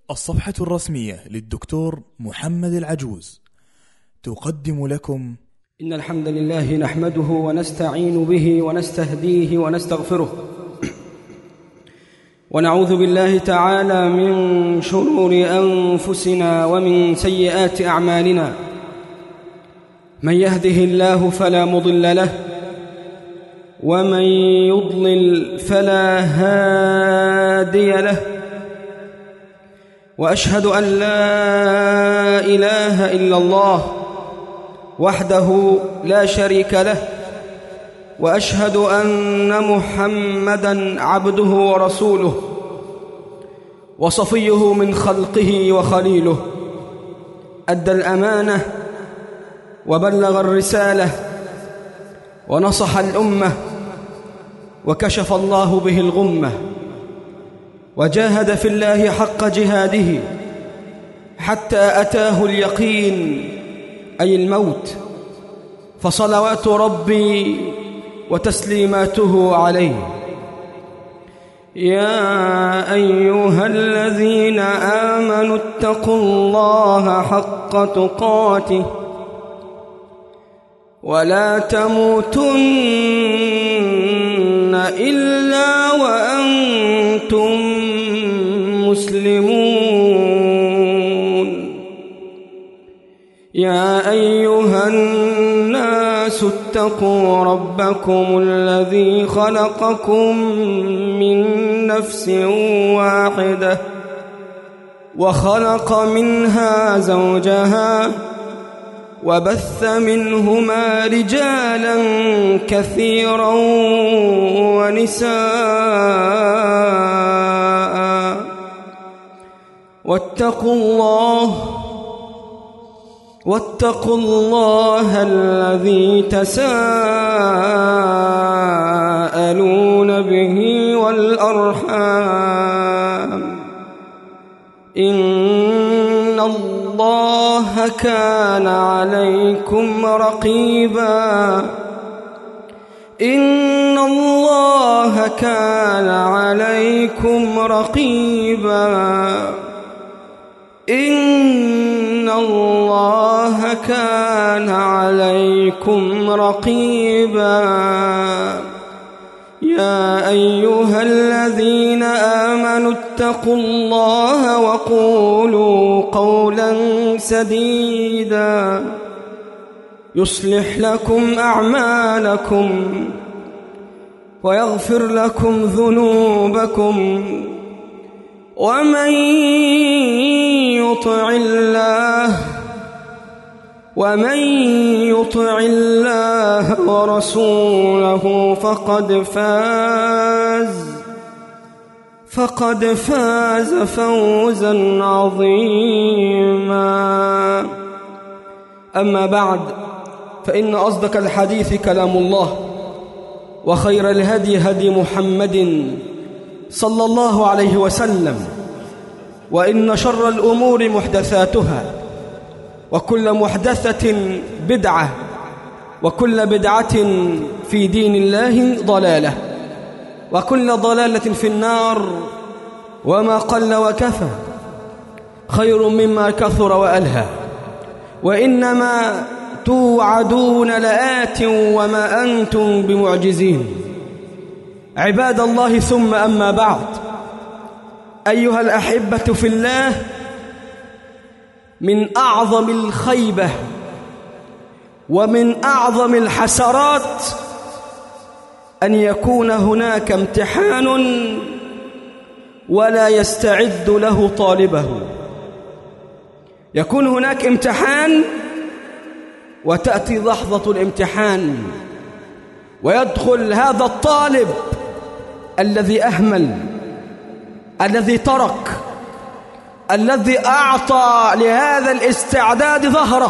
الصفحة الرسمية للدكتور محمد العجوز تقدم لكم إن الحمد لله نحمده ونستعين به ونستهديه ونستغفره ونعوذ بالله تعالى من شرور أنفسنا ومن سيئات أعمالنا. من يهده الله فلا مضل له ومن يضلل فلا هادي له، وأشهد أن لا إله إلا الله وحده لا شريك له، وأشهد أن محمدًا عبده ورسوله وصفيه من خلقه وخليله. أدى الأمانة وبلغ الرسالة ونصح الأمة وكشف الله به الغمة، وجاهد في الله حق جهاده حتى أتاه اليقين أي الموت، فصلوات ربي وتسليماته عليه. يا أيها الذين آمنوا اتقوا الله حق تقاته ولا تموتن إلا وأنتم مسلمون. يا أيها الناس اتقوا ربكم الذي خلقكم من نفس واحدة وخلق منها زوجها وبث منهما رجالا كثيرا ونساء، واتقوا الله الذي تساءلون به والأرحام، إن الله كان عليكم رقيبا. إن الله كان عليكم رقيبا. إن الله كان عليكم رقيبا. يا أيها الذين آمنوا اتقوا الله وقولوا قولا سديدا يصلح لكم أعمالكم ويغفر لكم ذنوبكم، ومن يطع الله ورسوله فقد فاز فوزا عظيما. أما بعد، فإن أصدق الحديث كلام الله، وخير الهدي هدي محمد صلى الله عليه وسلم، وإن شر الأمور محدثاتها، وكل محدثة بدعة، وكل بدعة في دين الله ضلالة، وكل ضلالة في النار. وما قل وكفى خير مما كثر وألهى، وإنما توعدون لآت وما أنتم بمعجزين. عباد الله، ثم أما بعد، أيها الأحبة في الله، من أعظم الخيبة ومن أعظم الحسرات أن يكون هناك امتحان ولا يستعد له طالبه. يكون هناك امتحان وتأتي لحظة الامتحان، ويدخل هذا الطالب الذي أهمل، الذي ترك، الذي أعطى لهذا الاستعداد ظهره،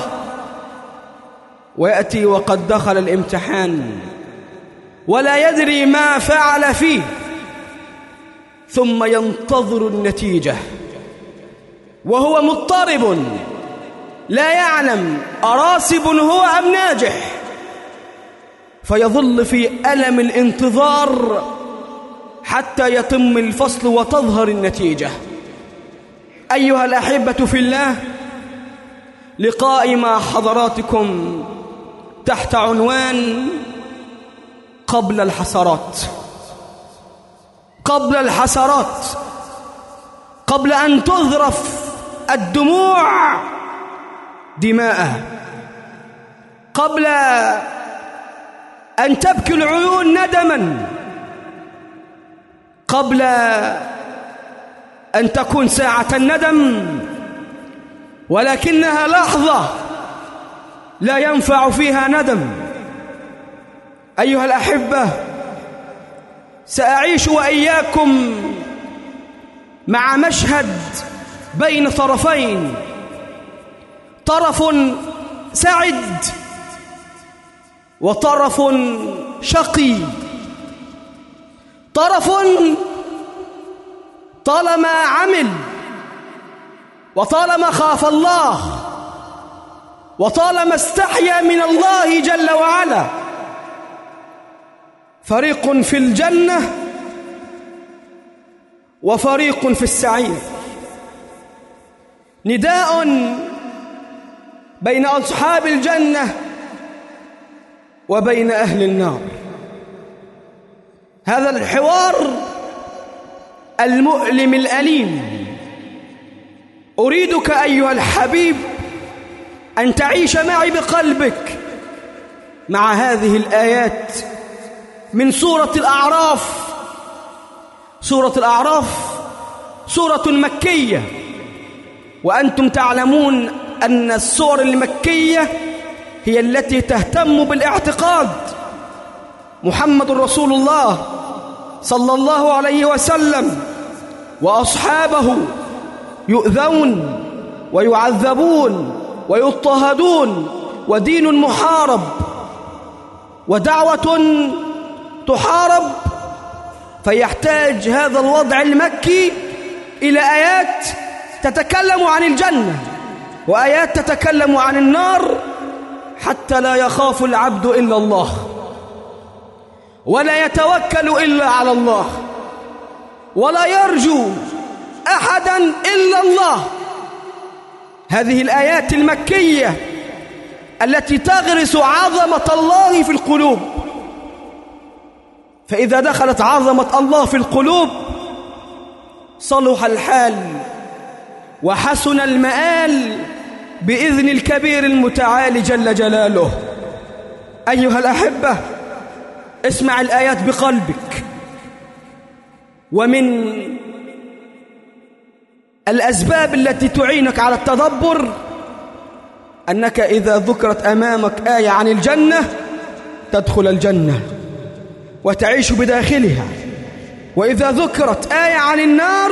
ويأتي وقد دخل الامتحان ولا يدري ما فعل فيه، ثم ينتظر النتيجة وهو مضطرب لا يعلم أراسب هو أم ناجح، فيظل في ألم الانتظار حتى يتم الفصل وتظهر النتيجة. أيها الأحبة في الله، لقائي مع حضراتكم تحت عنوان قبل الحسرات. قبل الحسرات، قبل أن تذرف الدموع دماءها، قبل أن تبكي العيون ندما، قبل أن تكون ساعة الندم، ولكنها لحظة لا ينفع فيها ندم. أيها الأحبة، سأعيش وإياكم مع مشهد بين طرفين، طرف سعد وطرف شقي، طرف طالما عمل وطالما خاف الله وطالما استحيا من الله جل وعلا، فريق في الجنة وفريق في السعير. نداء بين أصحاب الجنة وبين أهل النار. هذا الحوار المؤلم الأليم أريدك أيها الحبيب أن تعيش معي بقلبك مع هذه الآيات من سورة الأعراف. سورة الأعراف سورة مكية، وأنتم تعلمون أن السور المكية هي التي تهتم بالاعتقاد. محمد رسول الله صلى الله عليه وسلم وأصحابه يؤذون ويعذبون ويضطهدون، ودين محارب ودعوة تحارب، فيحتاج هذا الوضع المكي إلى آيات تتكلم عن الجنة وآيات تتكلم عن النار، حتى لا يخاف العبد إلا الله ولا يتوكل إلا على الله ولا يرجو أحدا إلا الله. هذه الآيات المكية التي تغرس عظمة الله في القلوب، فإذا دخلت عظمة الله في القلوب صلح الحال وحسن المآل بإذن الكبير المتعالي جل جلاله. أيها الأحبة، اسمع الآيات بقلبك. ومن الأسباب التي تعينك على التدبر أنك إذا ذكرت أمامك آية عن الجنة تدخل الجنة وتعيش بداخلها، وإذا ذكرت آية عن النار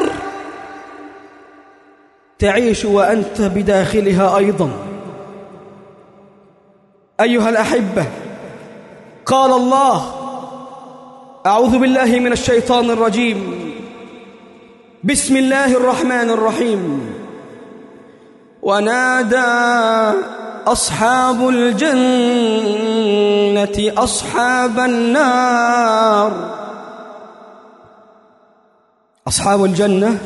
تعيش وأنت بداخلها أيضا. أيها الأحبة، قال الله: أعوذ بالله من الشيطان الرجيم، بسم الله الرحمن الرحيم: ونادى أصحاب الجنة أصحاب النار. أصحاب الجنة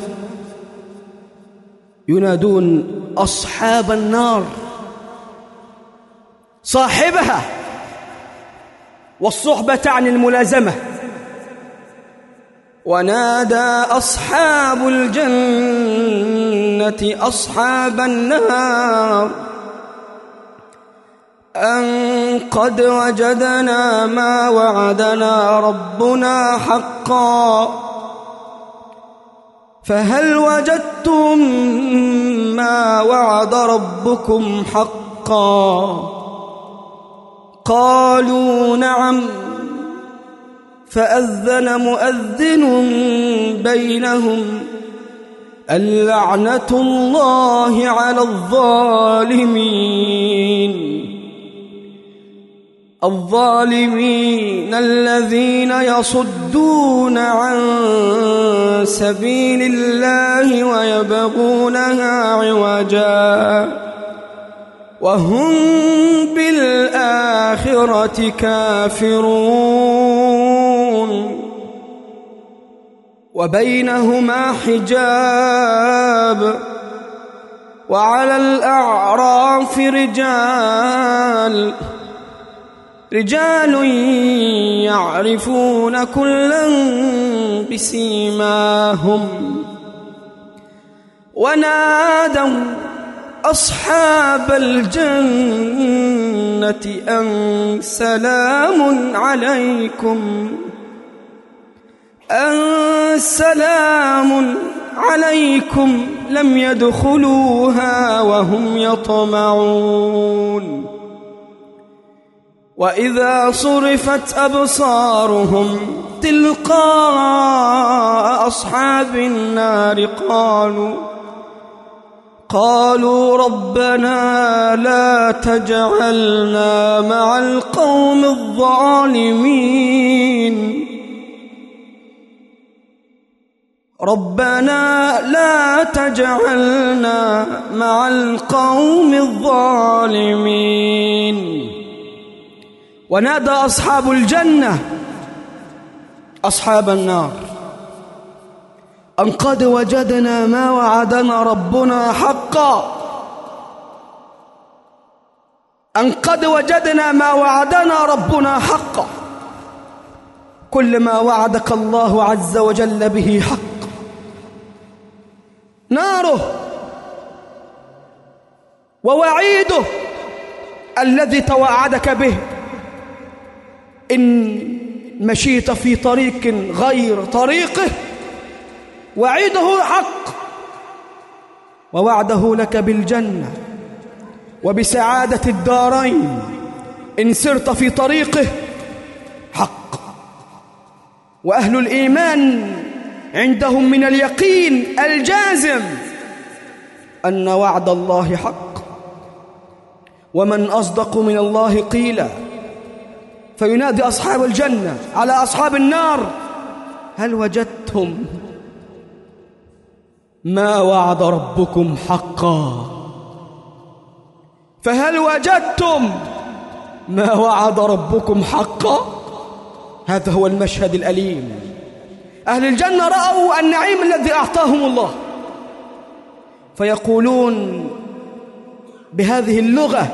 ينادون أصحاب النار، صاحبها، والصحبة تعني الملازمة. ونادى أصحاب الجنة أصحاب النار أن قد وجدنا ما وعدنا ربنا حقا فهل وجدتم ما وعد ربكم حقا؟ قالوا نعم. فأذن مؤذن بينهم اللعنة الله على الظالمين الذين يصدون عن سبيل الله ويبغونها عوجا وهم بالآخرة كافرون وبينهما حجاب وعلى الأعراف رجال يعرفون كلا بسيماهم ونادوا أصحاب الجنة أن سلام عليكم لم يدخلوها وهم يطمعون وإذا صرفت أبصارهم تلقاء أصحاب النار قالوا ربنا لا تجعلنا مع القوم الظالمين ربنا لا تجعلنا مع القوم الظالمين. ونادى أصحاب الجنة أصحاب النار أن قد وجدنا ما وعدنا ربنا حقا أن قد وجدنا ما وعدنا ربنا حقا. كل ما وعدك الله عز وجل به حق. ناره ووعيده الذي توعدك به إن مشيت في طريق غير طريقه وعيده حق ووعده لك بالجنة وبسعادة الدارين إن سرت في طريقه حق. وأهل الإيمان عندهم من اليقين الجازم أن وعد الله حق. ومن أصدق من الله قيلا. فينادي أصحاب الجنة على أصحاب النار هل وجدتم ما وعد ربكم حقا؟ فهل وجدتم ما وعد ربكم حقا؟ هذا هو المشهد الأليم. أهل الجنة رأوا النعيم الذي أعطاهم الله فيقولون بهذه اللغة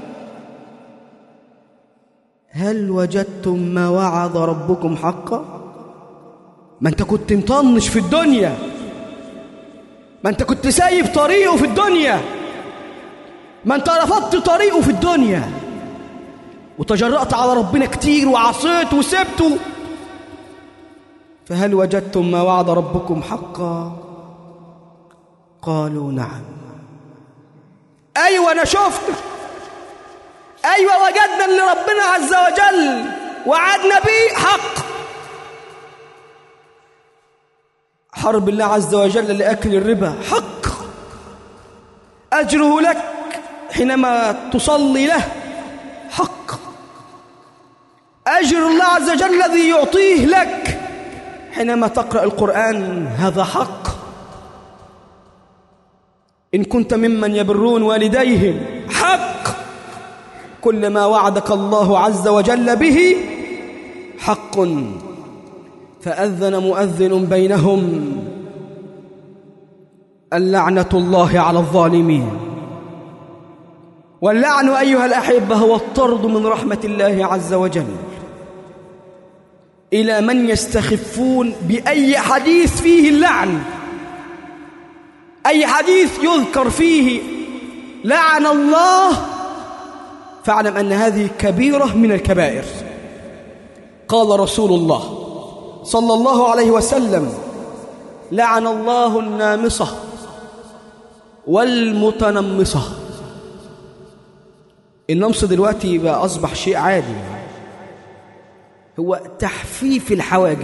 هل وجدتم ما وعد ربكم حقا؟ ما أنت كنت مطنش في الدنيا، ما أنت كنت سايب طريقه في الدنيا، ما أنت رفضت طريقه في الدنيا وتجرأت على ربنا كتير وعصيت وسبته. فهل وجدتم ما وعد ربكم حقا؟ قالوا نعم. أيوة أنا شفته، أيوة وجدنا اللي ربنا عز وجل وعدنا به حق. حرب الله عز وجل لأكل الربا حق، أجره لك حينما تصلي له حق، أجر الله عز وجل الذي يعطيه لك حينما تقرأ القرآن هذا حق. إن كنت ممن يبرون والديهم حق. كل ما وعدك الله عز وجل به حق. فأذن مؤذن بينهم اللعنة الله على الظالمين. واللعن أيها الأحبة هو الطرد من رحمة الله عز وجل. إلى من يستخفون بأي حديث فيه اللعن، أي حديث يذكر فيه لعن الله، فاعلم أن هذه كبيرة من الكبائر. قال رسول الله صلى الله عليه وسلم لعن الله النامصة والمتنمصة. النمص دلوقتي بقى أصبح شيء عادي، هو تحفيف الحواجب،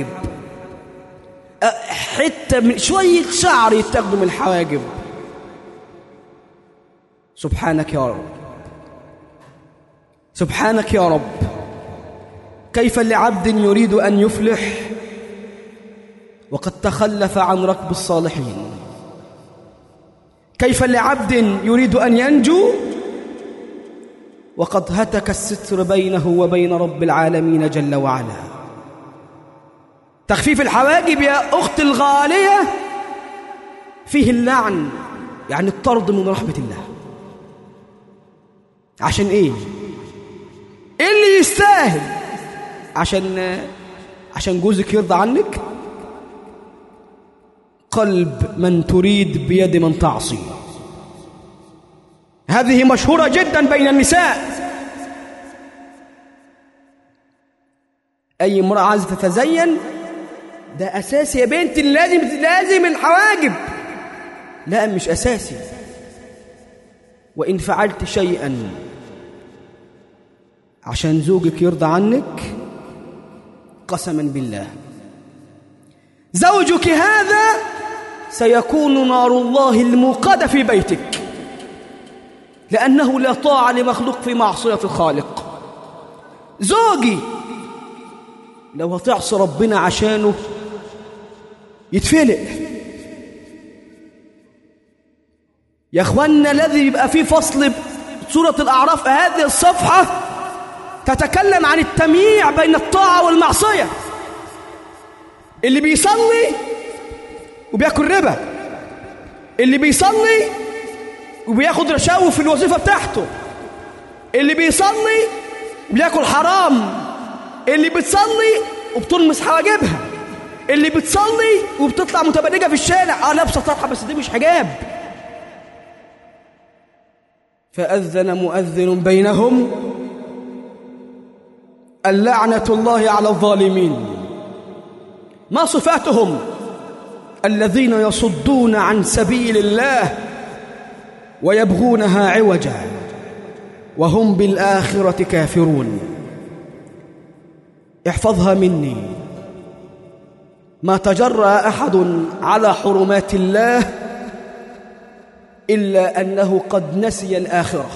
حتى من شوية شعر يتاخدوا من الحواجب. سبحانك يا رب، سبحانك يا رب. كيف لعبد يريد أن يفلح وقد تخلف عن ركب الصالحين؟ كيف لعبد يريد أن ينجو وقد هتك الستر بينه وبين رب العالمين جل وعلا؟ تخفيف الحواجب يا أختي الغالية فيه اللعن يعني الطرد من رحمة الله. عشان ايه؟ اللي يستاهل عشان جوزك يرضى عنك؟ قلب من تريد بيد من تعصي. هذه مشهورة جدا بين النساء. أي امرأة عايزة تتزين ده أساسي يا بنتي، لازم الحواجب. لا، مش أساسي. وإن فعلت شيئا عشان زوجك يرضى عنك، قسما بالله زوجك هذا سيكون نار الله الموقدة في بيتك، لأنه لا طاعة لمخلوق في معصية الخالق. زوجي لو هتعصي ربنا عشانه يتفلق. يا أخوانا، الذي يبقى فيه فصل سورة الأعراف، هذه الصفحة تتكلم عن التمييع بين الطاعة والمعصية. اللي بيصلي وبياكل ربا، اللي بيصلي وبياخد رشاوي في الوظيفة بتاعته، اللي بيصلي وبياكل حرام، اللي بتصلي وبتلمس حواجبها، اللي بتصلي وبتطلع متبرجة في الشارع، لابسة طرحة بس دي مش حجاب. فأذن مؤذن بينهم اللعنة الله على الظالمين. ما صفاتهم؟ الذين يصدون عن سبيل الله ويبغونها عوجا وهم بالآخرة كافرون. احفظها مني. ما تجرأ أحد على حرمات الله إلا أنه قد نسي الآخرة،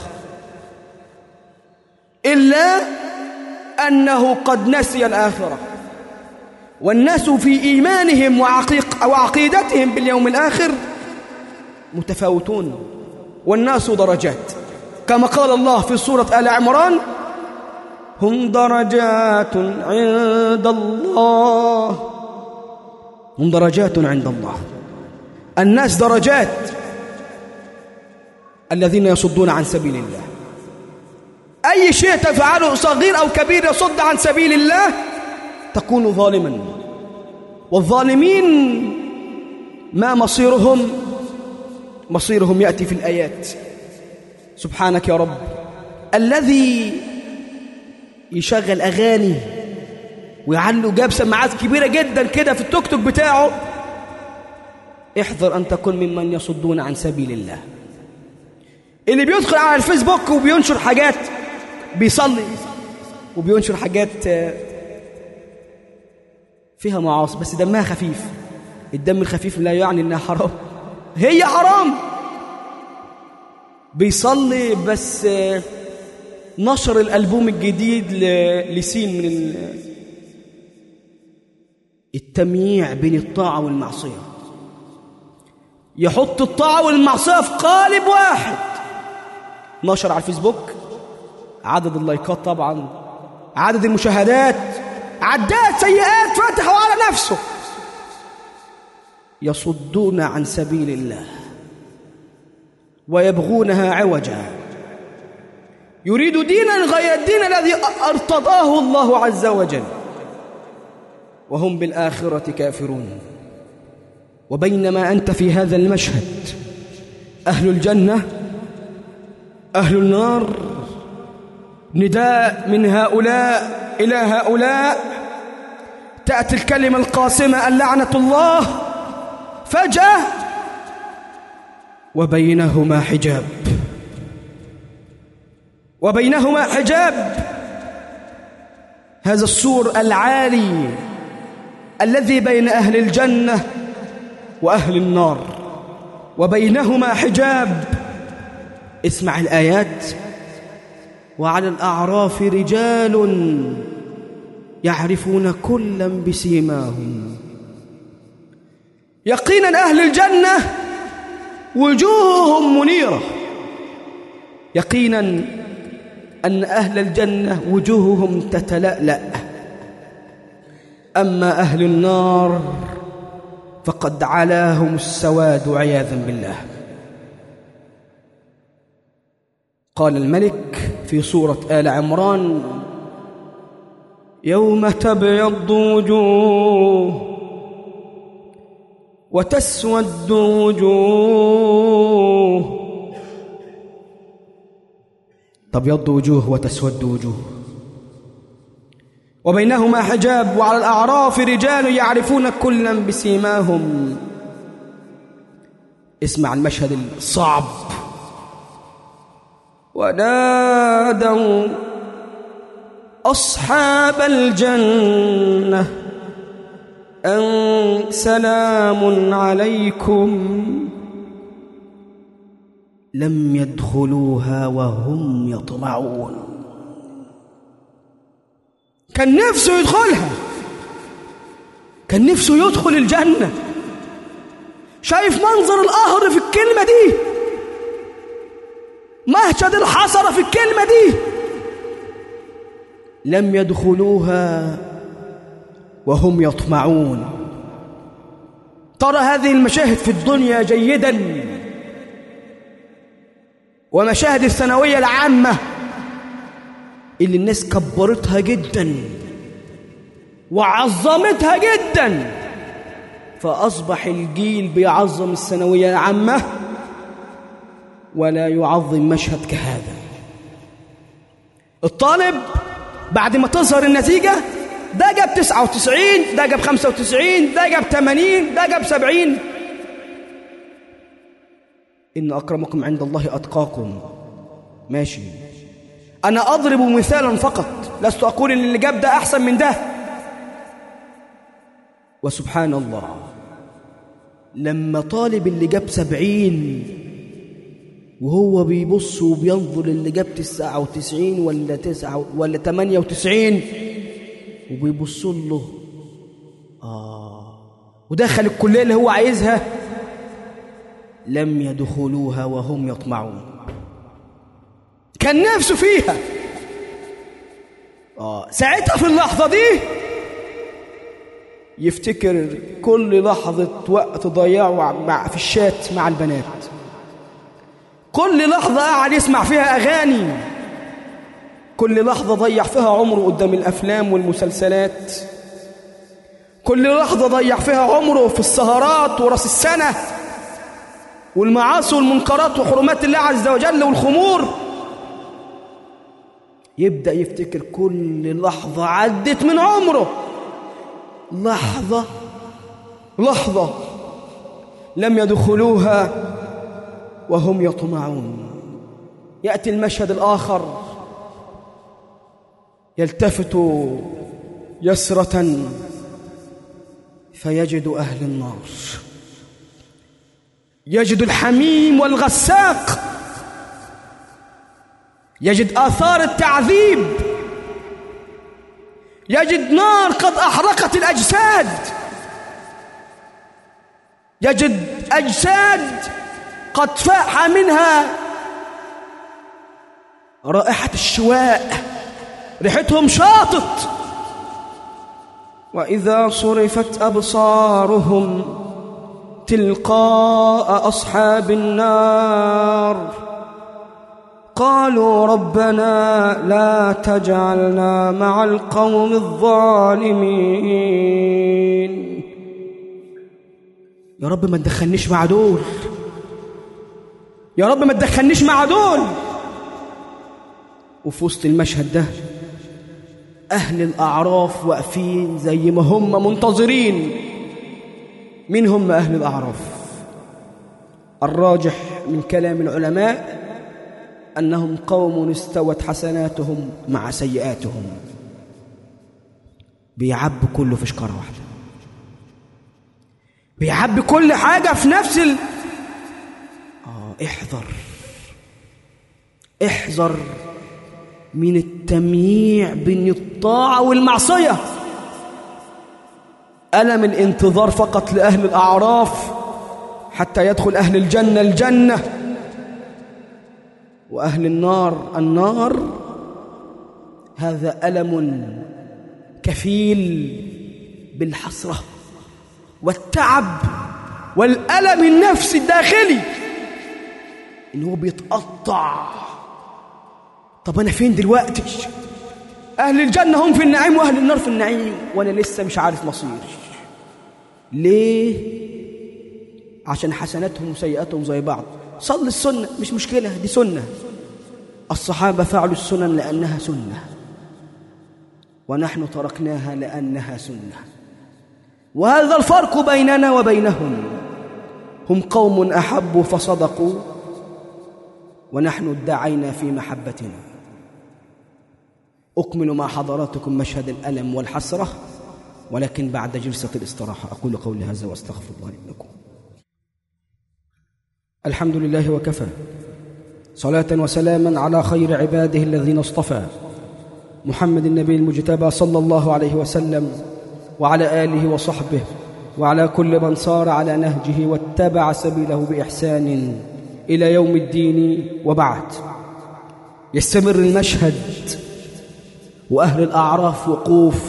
إلا أنه قد نسي الآخرة. والناس في إيمانهم وعقيدتهم باليوم الآخر متفاوتون، والناس درجات، كما قال الله في سورة آل عمران: هم درجات عند الله. هم درجات عند الله. الناس درجات. الذين يصدون عن سبيل الله، أي شيء تفعله صغير أو كبير يصد عن سبيل الله تكون ظالما. والظالمين ما مصيرهم يأتي في الآيات. سبحانك يا رب. الذي يشغل أغاني ويعلو جاب سماعات كبيرة جدا كده في التوك توك بتاعه، احذر أن تكون ممن يصدون عن سبيل الله. اللي بيدخل على الفيسبوك وبينشر حاجات، بيصلي وبينشر حاجات فيها معاصي بس دمها خفيف. الدم الخفيف لا يعني انها حرام، هي حرام. بيصلي بس نشر الألبوم الجديد لسين من التمييع بين الطاعة والمعصية. يحط الطاعة والمعصية في قالب واحد. نشر على الفيسبوك، عدد اللايكات طبعا، عدد المشاهدات، عداد سيئات فتحوا على نفسه. يصدون عن سبيل الله ويبغونها عوجا، يريد دينا غير الدين الذي ارتضاه الله عز وجل، وهم بالآخرة كافرون. وبينما أنت في هذا المشهد، أهل الجنة أهل النار، نداء من هؤلاء إلى هؤلاء، تأتي الكلمة القاسمة اللعنة الله، فجأة وبينهما حجاب، وبينهما حجاب. هذا السور العالي الذي بين أهل الجنة وأهل النار، وبينهما حجاب. اسمع الآيات: وعلى الأعراف رجال يعرفون كلا بسيماهم. يقينا أهل الجنة وجوههم منيرة، يقينا أن أهل الجنة وجوههم تتلألأ. أما أهل النار فقد علاهم السواد عياذا بالله. قال الملك في سورة آل عمران: يوم تبيض وجوه وتسود وجوه. تبيض وجوه وتسود وجوه وبينهما حجاب، وعلى الأعراف رجال يعرفون كلا بسيماهم. اسمع المشهد الصعب: ونادوا أصحاب الجنة أن سلام عليكم لم يدخلوها وهم يطمعون. كان نفسه يدخلها، كان نفسه يدخل الجنة. شايف منظر القهر في الكلمة دي، مهجد الحسرة في الكلمة دي. لم يدخلوها وهم يطمعون. ترى هذه المشاهد في الدنيا جيدا، ومشاهد الثانوية العامة اللي الناس كبرتها جدا وعظمتها جدا، فأصبح الجيل بيعظم الثانوية العامة ولا يعظم مشهد كهذا. الطالب بعد ما تظهر النتيجة، ده جاب 99، ده جاب 95، ده جاب 80، ده جاب 70. إن أكرمكم عند الله أتقاكم. ماشي، أنا أضرب مثالا فقط، لست أقول إن اللي جاب ده أحسن من ده. وسبحان الله، لما طالب اللي جاب 70 وهو بيبص وبينظر اللي جاب 99 ولا 9 ولا 98 وبيبص له ودخل الكلية اللي هو عايزها، لم يدخلوها وهم يطمعون. كان نفسه فيها. ساعتها في اللحظة دي يفتكر كل لحظة وقت ضيعه في الشات مع البنات، كل لحظة قاعد يسمع فيها أغاني، كل لحظة ضيع فيها عمره قدام الأفلام والمسلسلات، كل لحظة ضيع فيها عمره في السهرات ورأس السنة والمعاصي والمنكرات وحرمات الله عز وجل والخمور. يبدأ يفتكر كل لحظة عدت من عمره، لحظة لحظة لم يدخلوها وهم يطمعون. يأتي المشهد الآخر: يلتفت يسرة فيجد أهل النار، يجد الحميم والغساق، يجد آثار التعذيب، يجد نار قد أحرقت الأجساد، يجد أجساد قد فاح منها رائحة الشواء، ريحتهم شاطت. وإذا صرفت أبصارهم تلقاء أصحاب النار قالوا ربنا لا تجعلنا مع القوم الظالمين. يا رب ما تدخلنيش مع دول، يا رب ما تدخلنيش مع دول. وفي وسط المشهد ده أهل الأعراف واقفين زي ما هم منتظرين. مين هم أهل الأعراف؟ الراجح من كلام العلماء أنهم قوم استوت حسناتهم مع سيئاتهم، بيعبوا كله في شكارة واحدة، بيعبي كل حاجة في نفس احذر من التمييع بين الطاعة والمعصية. ألم الانتظار فقط لأهل الأعراف حتى يدخل أهل الجنة الجنة وأهل النار النار، هذا ألم كفيل بالحسرة والتعب والألم النفسي الداخلي، إنه بيتقطع طب أنا فين دلوقتي؟ أهل الجنة هم في النعيم وأهل النار في النعيم، وأنا لسه مش عارف مصيري. ليه؟ عشان حسناتهم وسيئاتهم زي بعض. صل السنة مش مشكلة، دي سنة. الصحابة فعلوا السنن لأنها سنة، ونحن تركناها لأنها سنة. وهذا الفرق بيننا وبينهم. هم قوم أحبوا فصدقوا، ونحن ادعينا في محبتنا. أكمل مع حضراتكم مشهد الألم والحسرة، ولكن بعد جلسة الاستراحة. أقول قولي هذا وأستغفر الله لكم. الحمد لله وكفى، صلاة وسلاما على خير عباده الذين اصطفى، محمد النبي المجتبى صلى الله عليه وسلم، وعلى آله وصحبه، وعلى كل من صار على نهجه واتبع سبيله بإحسان إلى يوم الدين. وبعد، يستمر المشهد، وأهل الأعراف وقوف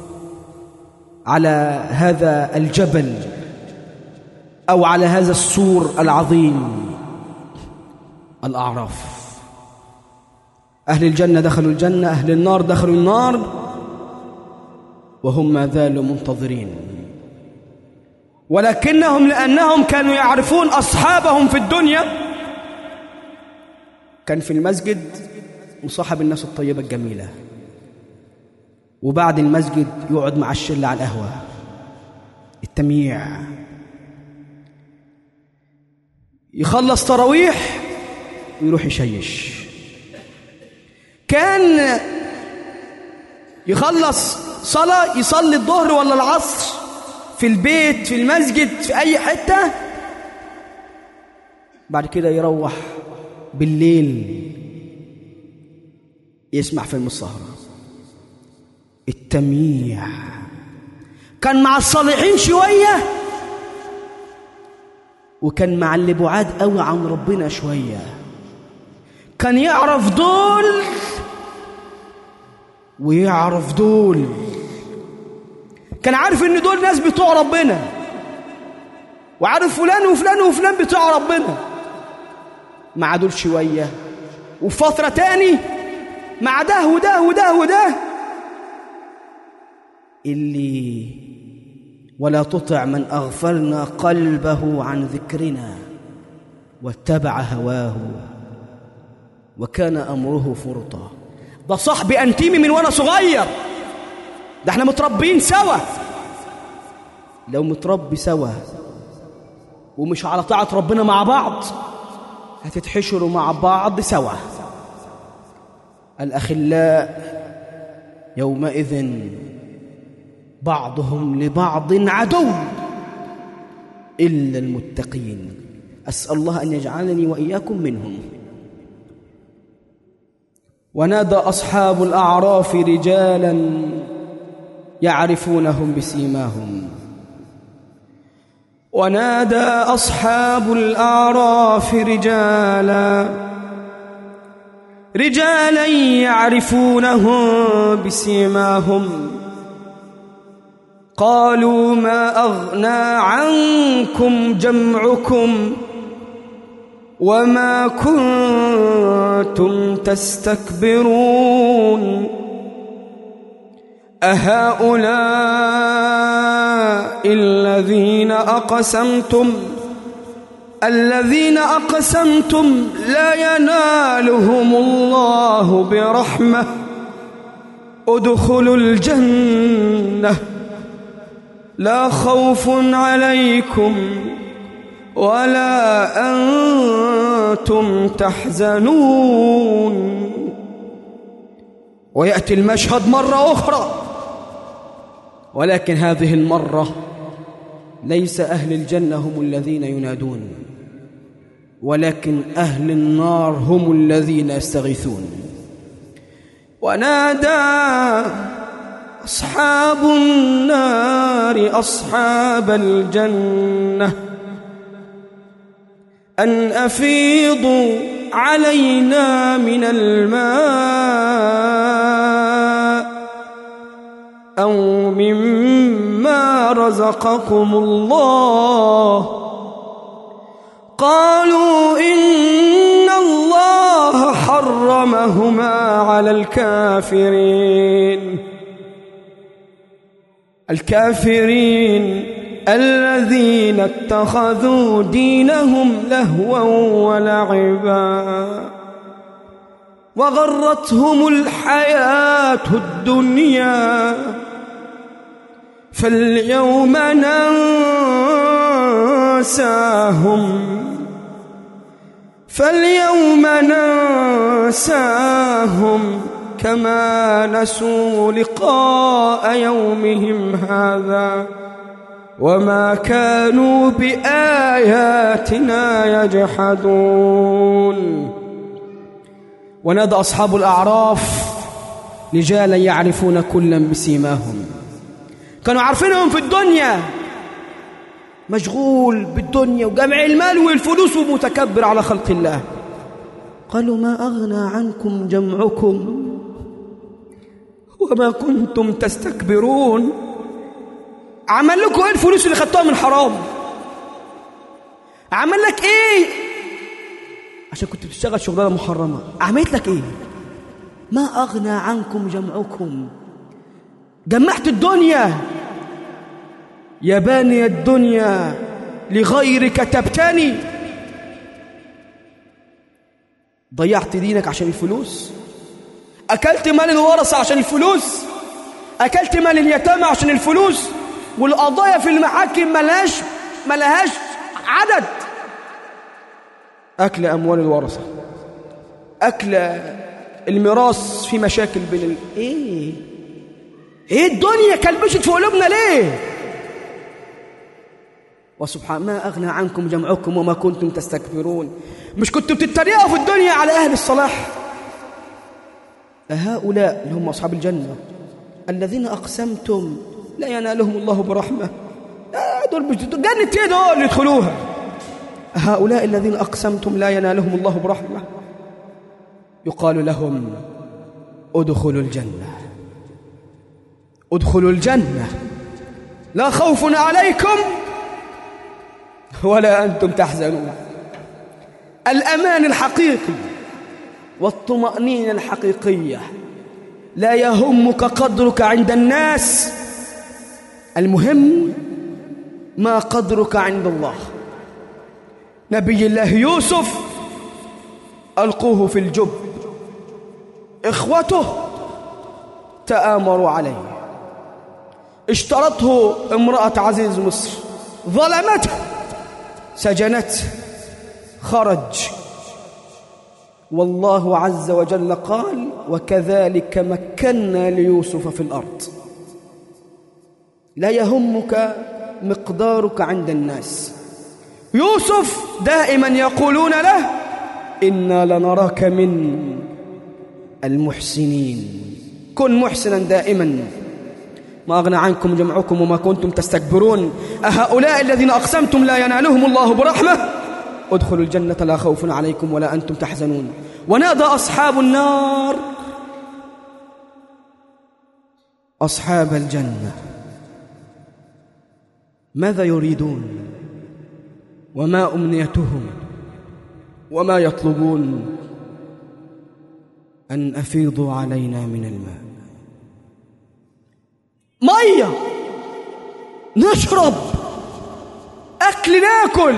على هذا الجبل أو على هذا السور العظيم، الأعراف. أهل الجنة دخلوا الجنة، أهل النار دخلوا النار، وهم ما زالوا منتظرين. ولكنهم لأنهم كانوا يعرفون أصحابهم في الدنيا، كان في المسجد مصاحب الناس الطيبة الجميلة، وبعد المسجد يقعد مع الشلة على القهوة، التمييع، يخلص تراويح ويروح يشيش. كان يخلص صلاة يصلي الظهر ولا العصر في البيت، في المسجد، في أي حتة، بعد كده يروح بالليل يسمع فيلم السهرة، التمييع. كان مع الصالحين شوية، وكان مع اللي بعاد قوي عن ربنا شوية. كان يعرف دول ويعرف دول. كان عارف ان دول ناس بتوع ربنا، وعارف فلان وفلان وفلان بتوع ربنا، مع دول شوية، وفترة تاني مع ده وده وده وده. اللي ولا تطع من أغفلنا قلبه عن ذكرنا واتبع هواه وكان أمره فرطا. ده صاحبي أنتيمي من وأنا صغير، ده احنا متربين سوا. لو متربي سوا ومش على طاعة ربنا مع بعض، هتتحشروا مع بعض سوا. الأخلاء يومئذ بعضهم لبعض عدو إلا المتقين. أسأل الله أن يجعلني وإياكم منهم. ونادى أصحاب الأعراف رجالا يعرفونهم بسيماهم. ونادى أصحاب الأعراف رجالا يعرفونهم بسيماهم، قالوا ما أغنى عنكم جمعكم وما كنتم تستكبرون، أهؤلاء الذين أقسمتم لا ينالهم الله برحمة ادخلوا الجنة لا خوف عليكم ولا أنتم تحزنون. ويأتي المشهد مرة أخرى، ولكن هذه المرة ليس أهل الجنة هم الذين ينادون، ولكن أهل النار هم الذين يستغيثون. ونادى أصحاب النار أصحاب الجنة أن أفيضوا علينا من الماء أو مما رزقكم الله. قالوا إن الله حرمهما الكافرين الذين اتخذوا دينهم لهوا ولعبا وغرتهم الحياة الدنيا فاليوم ننساهم كما نسوا لقاء يومهم هذا وما كانوا بآياتنا يجحدون. ونادى أصحاب الأعراف رجالا يعرفون كلا بسيماهم، كانوا عارفينهم في الدنيا، مشغول بالدنيا وجمع المال والفلوس ومتكبر على خلق الله. قالوا ما أغنى عنكم جمعكم وما كنتم تستكبرون. عمل لكم ايه الفلوس اللي خدتوها من حرام؟ عمل لك ايه عشان كنت بتشتغل شغلانه محرمه؟ عملت لك ايه؟ ما اغنى عنكم جمعكم. جمعت الدنيا، يا باني الدنيا لغيرك تبتني. ضيعت دينك عشان الفلوس، اكلت مال الورثه عشان الفلوس، اكلت مال اليتامى عشان الفلوس، والقضايا في المحاكم ملهاش عدد. أكل أموال الورثة، أكل الميراث، في مشاكل بين إيه الدنيا كلبشت في قلوبنا ليه؟ وسبحان ما أغنى عنكم جمعكم وما كنتم تستكبرون. مش كنتم بتتريقوا في الدنيا على أهل الصلاح؟ هؤلاء اللي هم أصحاب الجنة الذين أقسمتم لا ينالهم الله برحمة، دول مش جنة ايه دول اللي يدخلوها؟ هؤلاء الذين أقسمتم لا ينالهم الله برحمة يقال لهم ادخلوا الجنة لا خوف عليكم ولا أنتم تحزنون. الأمان الحقيقي والطمأنينة الحقيقية. لا يهمك قدرك عند الناس، المهم ما قدرك عند الله. نبي الله يوسف ألقوه في الجب، إخوته تآمروا عليه، اشترته امرأة عزيز مصر، ظلمته، سجنته، خرج. والله عز وجل قال وكذلك مكنا ليوسف في الأرض. لا يهمك مقدارك عند الناس. يوسف دائما يقولون له إنا لنراك من المحسنين. كن محسنا دائما. ما أغنى عنكم جمعكم وما كنتم تستكبرون. أهؤلاء الذين أقسمتم لا ينالهم الله برحمة ادخلوا الجنة لا خوف عليكم ولا أنتم تحزنون. ونادى أصحاب النار أصحاب الجنة ماذا يريدون وما أمنيتهم وما يطلبون؟ أن أفيضوا علينا من الماء، مية نشرب، أكل ناكل.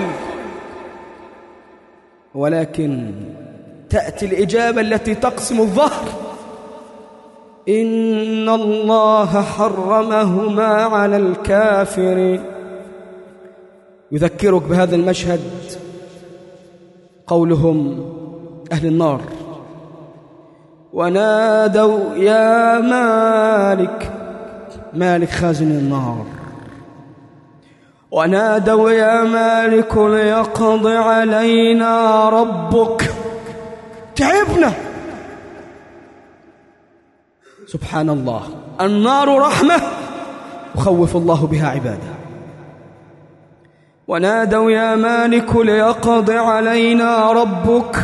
ولكن تأتي الإجابة التي تقسم الظهر: إن الله حرمهما على الكافرين. يذكرك بهذا المشهد قولهم أهل النار: ونادوا يا مالك، مالك خازن النار، ونادوا يا مالك ليقض علينا ربك، تعبنا. سبحان الله، النار رحمة يخوف الله بها عباده. ونادوا يا مالك ليقض علينا ربك،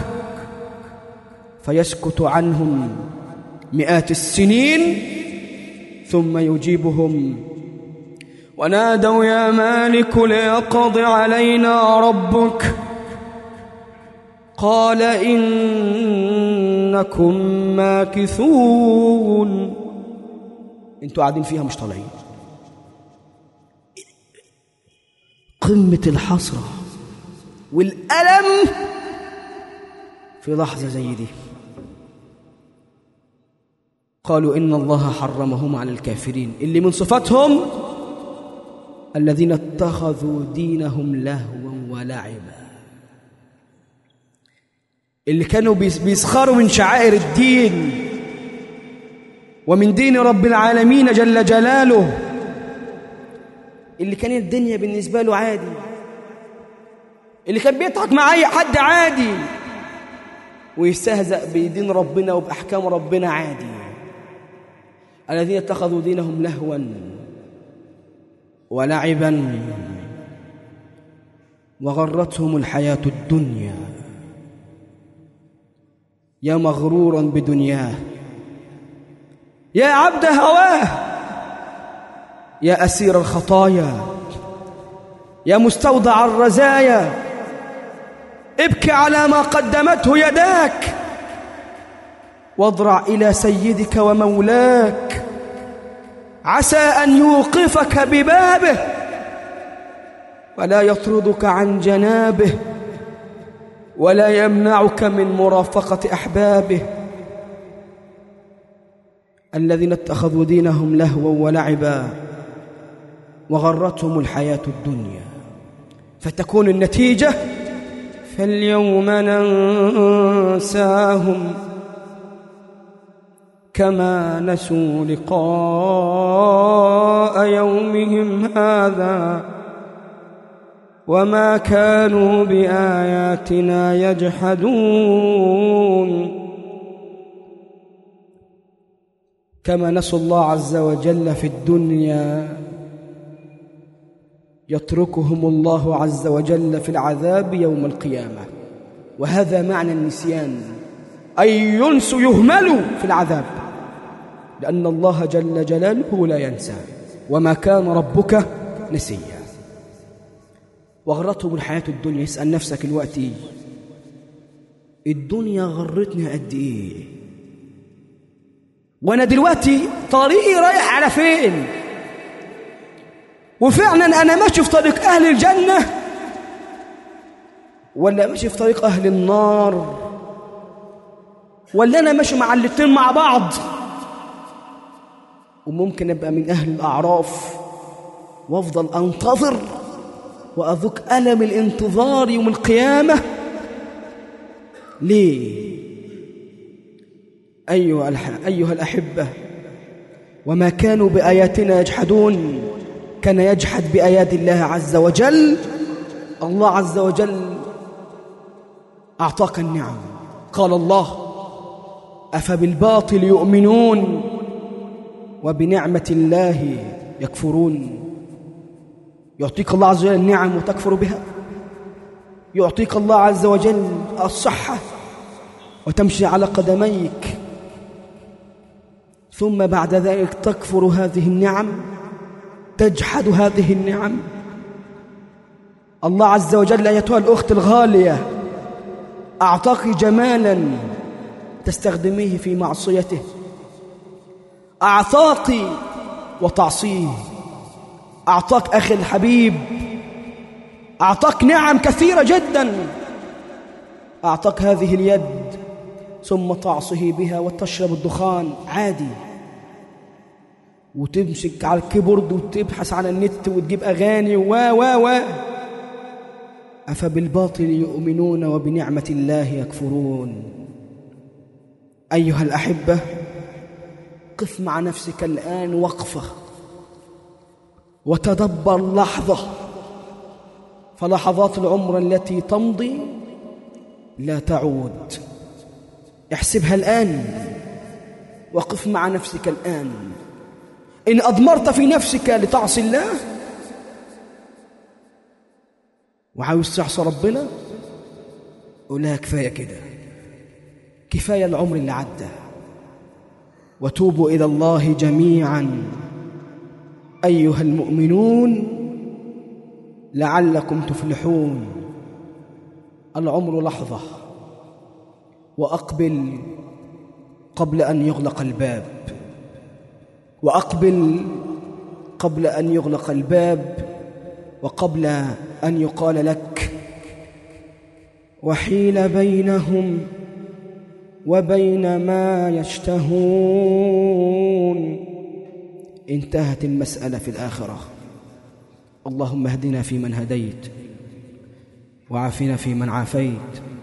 فيسكت عنهم مئات السنين ثم يجيبهم: ونادوا يا مالك ليقض علينا ربك، قال إنكم ماكثون. انتوا قاعدين فيها مش طالعين. قمة الحسرة والألم في لحظة زي دي. قالوا إن الله حرمهم على الكافرين، اللي من صفاتهم الذين اتخذوا دينهم لهوا ولعبا، اللي كانوا بيسخروا من شعائر الدين ومن دين رب العالمين جل جلاله، اللي كان الدنيا بالنسبة له عادي، اللي كان بيضحك مع أي حد عادي ويستهزأ بدين ربنا وبأحكام ربنا عادي. الذين اتخذوا دينهم لهوا ولعبا وغرتهم الحياة الدنيا. يا مغرورا بدنياه، يا عبد هواه، يا أسير الخطايا، يا مستودع الرزايا، ابكي على ما قدمته يداك واضرع إلى سيدك ومولاك، عسى أن يوقفك ببابه ولا يطردك عن جنابه ولا يمنعك من مرافقة أحبابه. الذين اتخذوا دينهم لهوا ولعبا وغرتهم الحياة الدنيا، فتكون النتيجة فاليوم ننساهم كما نسوا لقاء يومهم هذا وما كانوا بآياتنا يجحدون. كما نسوا الله عز وجل في الدنيا يتركهم الله عز وجل في العذاب يوم القيامة، وهذا معنى النسيان، أي ينسوا يهملوا في العذاب، لأن الله جل جلاله لا ينسى وما كان ربك نسيا. وغرتهم الحياة الدنيا. اسأل نفسك الوقت، الدنيا غرتني قد إيه؟ وأنا دلوقتي طريقي رايح على فين؟ وفعلا أنا ماشي في طريق أهل الجنة ولا ماشي في طريق أهل النار، ولا أنا ماشي مع الاتنين مع بعض؟ وممكن أبقى من أهل الأعراف وأفضل أنتظر وأذوق ألم الانتظار يوم القيامة. ليه؟ أيها الأحبة، وما كانوا بآياتنا يجحدون، كان يجحد بآيات الله عز وجل. الله عز وجل أعطاك النعم. قال الله: أفبالباطل يؤمنون وبنعمة الله يكفرون. يعطيك الله عز وجل النعم وتكفر بها؟ يعطيك الله عز وجل الصحة وتمشي على قدميك، ثم بعد ذلك تكفر هذه النعم، تجحد هذه النعم؟ الله عز وجل أيتها الأخت الغالية أعطاك جمالا تستخدميه في معصيته، أعطاك وتعصيه، أعطاك أخي الحبيب، أعطاك نعم كثيرة جدا، أعطاك هذه اليد ثم تعصيه بها وتشرب الدخان عادي، وتمسك على الكيبورد وتبحث على النت وتجيب أغاني أفبالباطل يؤمنون وبنعمة الله يكفرون. أيها الأحبة، قف مع نفسك الآن وقفة وتدبر لحظة، فلحظات العمر التي تمضي لا تعود. احسبها الآن، وقف مع نفسك الآن. إن أضمرت في نفسك لتعصي الله وعاوز تعصي ربنا، قول لها كفاية كده، كفاية العمر اللي عدى، وتوبوا إلى الله جميعا أيها المؤمنون لعلكم تفلحون. العمر لحظة وأقبل قبل أن يغلق الباب، وأقبل قبل أن يغلق الباب، وقبل أن يقال لك وحيل بينهم وبين ما يشتهون. انتهت المسألة في الآخرة. اللهم اهدنا فيمن هديت، وعافنا فيمن عافيت،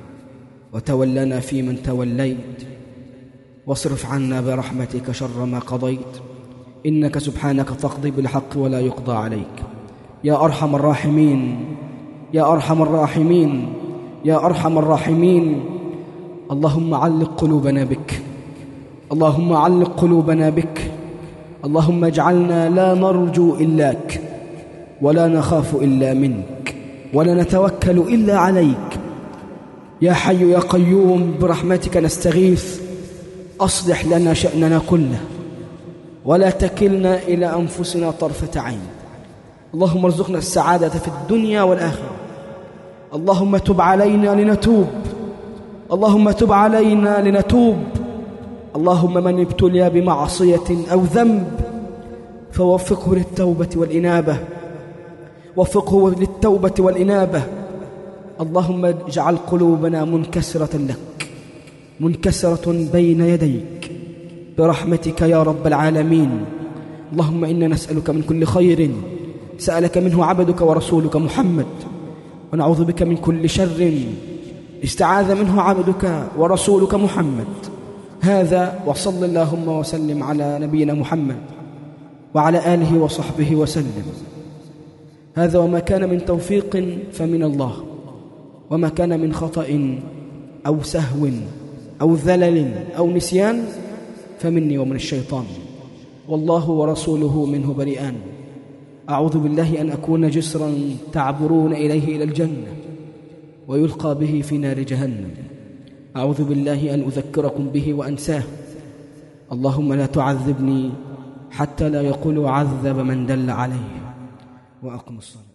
وتولنا فيمن توليت، واصرف عنا برحمتك شر ما قضيت، إنك سبحانك تقضي بالحق ولا يقضى عليك. يا أرحم الراحمين، يا أرحم الراحمين، يا أرحم الراحمين. اللهم علق قلوبنا بك، اللهم علق قلوبنا بك. اللهم اجعلنا لا نرجو إلاك، ولا نخاف إلا منك، ولا نتوكل إلا عليك. يا حي يا قيوم برحمتك نستغيث، أصلح لنا شأننا كله، ولا تكلنا إلى أنفسنا طرفة عين. اللهم ارزقنا السعادة في الدنيا والآخرة. اللهم تب علينا لنتوب، اللهم تب علينا لنتوب. اللهم من ابتلي بمعصية أو ذنب فوفقه للتوبة والإنابة، وفقه للتوبة والإنابة. اللهم اجعل قلوبنا منكسرة لك، منكسرة بين يديك برحمتك يا رب العالمين. اللهم إنا نسألك من كل خير سألك منه عبدك ورسولك محمد، ونعوذ بك من كل شر استعاذ منه عبدك ورسولك محمد. هذا وصل اللهم وسلم على نبينا محمد وعلى آله وصحبه وسلم. هذا وما كان من توفيق فمن الله، وما كان من خطأ أو سهو أو ذلل أو نسيان فمني ومن الشيطان، والله ورسوله منه بريئان. أعوذ بالله أن أكون جسرا تعبرون إليه إلى الجنة ويلقى به في نار جهنم. أعوذ بالله أن أذكركم به وأنساه. اللهم لا تعذبني حتى لا يقول عذب من دل عليه. وأقم الصلاة.